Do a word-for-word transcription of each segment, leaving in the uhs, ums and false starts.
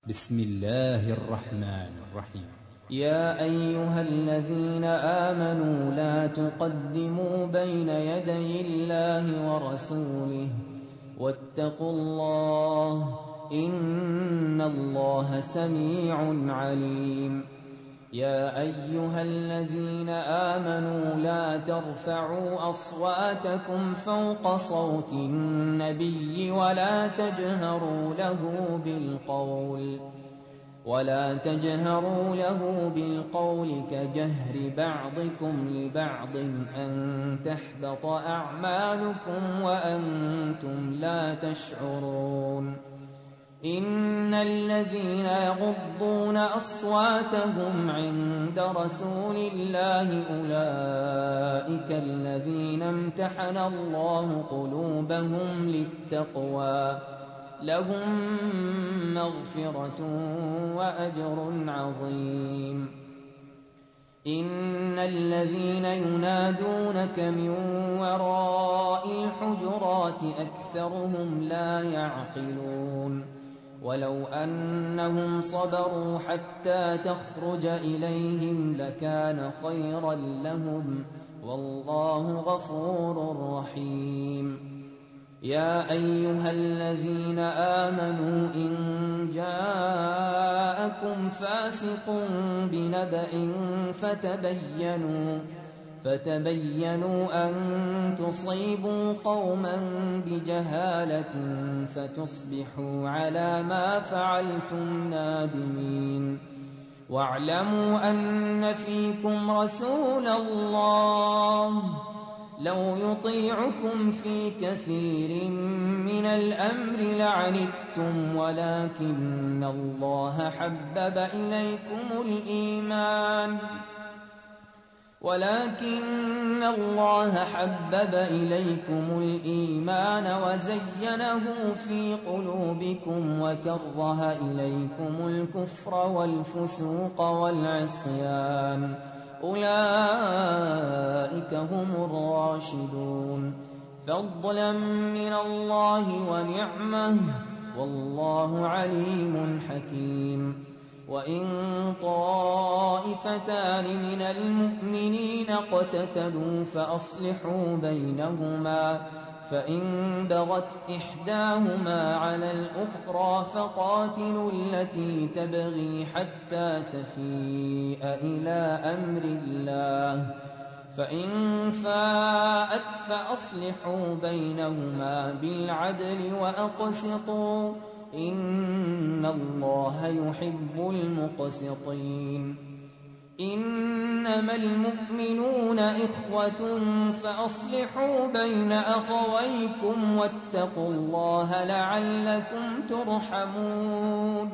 بسم الله الرحمن الرحيم. يا أيها الذين آمنوا لا تقدموا بين يدي الله ورسوله واتقوا الله إن الله سميع عليم. يا أيها الذين آمنوا لا ترفعوا أصواتكم فوق صوت النبي ولا تجهروا له بالقول ولا تجهروا له بالقول كجهر بعضكم لبعض أن تحبط أعمالكم وأنتم لا تشعرون. إن الذين يغضون أصواتهم عند رسول الله أولئك الذين امتحن الله قلوبهم للتقوى لهم مغفرة وأجر عظيم. إن الذين ينادونك من وراء الحجرات أكثرهم لا يعقلون. ولو أنهم صبروا حتى تخرج إليهم لكان خيرا لهم والله غفور رحيم. يا أيها الذين آمنوا إن جاءكم فاسق بنبأ فتبينوا فتبينوا أن تصيبوا قوما بجهالة فتصبحوا على ما فعلتم نادمين. واعلموا أن فيكم رسول الله لو يطيعكم في كثير من الأمر لعنتم ولكن الله حبب إليكم الإيمان ولكن الله حبب إليكم الإيمان وزينه في قلوبكم وكره إليكم الكفر والفسوق والعصيان أولئك هم الراشدون فضلا من الله ونعمه والله عليم حكيم. وإن طائفتان من المؤمنين اقتتلوا فأصلحوا بينهما فإن بغت إحداهما على الأخرى فقاتلوا التي تبغي حتى تفيء إلى أمر الله فإن فاءت فأصلحوا بينهما بالعدل وأقسطوا إن الله يحب المقسطين. إنما المؤمنون إخوة فأصلحوا بين أخويكم واتقوا الله لعلكم ترحمون.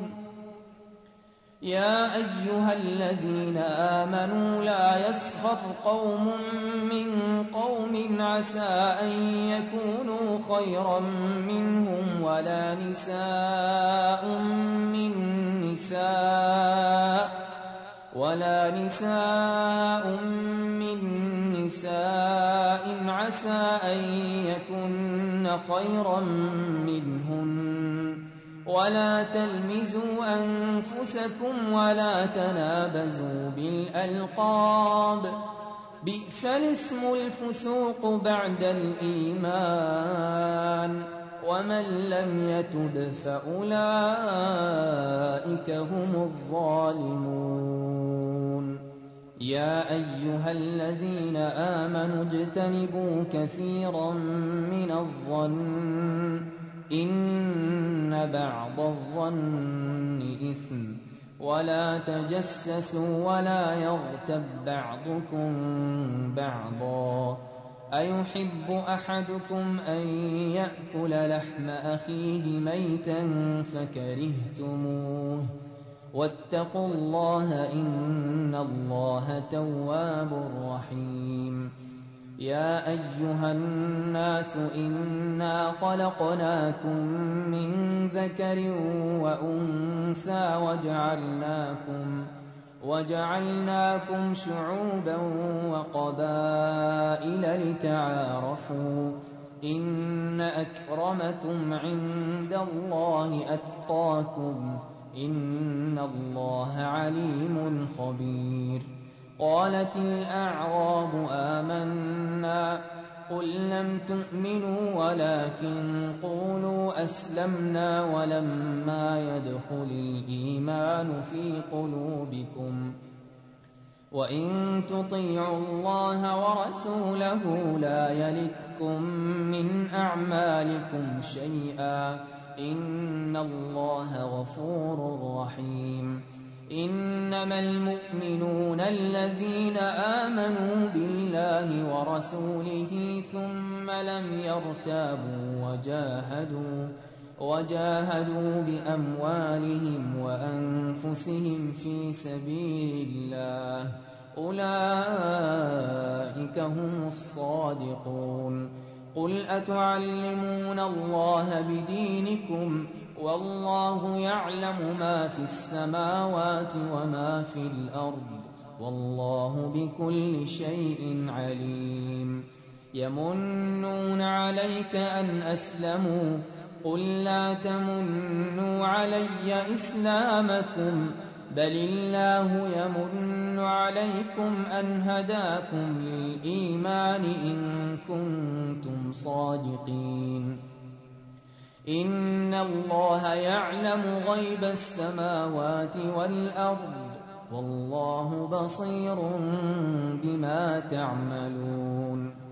يا أيها الذين آمنوا لا يسخر قوم من قوم عسى أن يكونوا خيرا منهم ولا نساء من نساء ولا نساء من نساء عسى أن يكن خيرا منهن ولا تلمزوا أنفسكم ولا تنابزوا بالألقاب بئس الاسم الفسوق بعد الإيمان ومن لم يتب فأولئك هم الظالمون. يا أيها الذين آمنوا اجتنبوا كثيرا من الظن إن بعض الظن إثم ولا تجسسوا ولا يغتب بعضكم بعضا أيحب أحدكم أن يأكل لحم أخيه ميتا فكرهتموه واتقوا الله إن الله تواب رحيم. يا أيها الناس إنا خلقناكم من ذكر وأنثى وجعلناكم وجعلناكم شعوبا وقبائل لتعارفوا إن أكرمكم عند الله أتقاكم إن الله عليم خبير. قالت الأعراب آمنا قل لم تؤمنوا ولكن قولوا أسلمنا ولما يدخل الإيمان في قلوبكم وإن تطيعوا الله ورسوله لا يلتكم من أعمالكم شيئا إن الله غفور رحيم. إنما المؤمنون الذين آمنوا بالله ورسوله ثم لم يرتابوا وجاهدوا وجاهدوا بأموالهم وأنفسهم في سبيل الله أولئك هم الصادقون. قل أتعلمون الله بدينكم والله يعلم ما في السماوات وما في الأرض والله بكل شيء عليم. يمنون عليك أن أسلموا قل لا تمنوا علي إسلامكم بل الله يمن عليكم أن هداكم للإيمان إن كنتم صادقين. إن الله يعلم غيب السماوات والأرض والله بصير بما تعملون.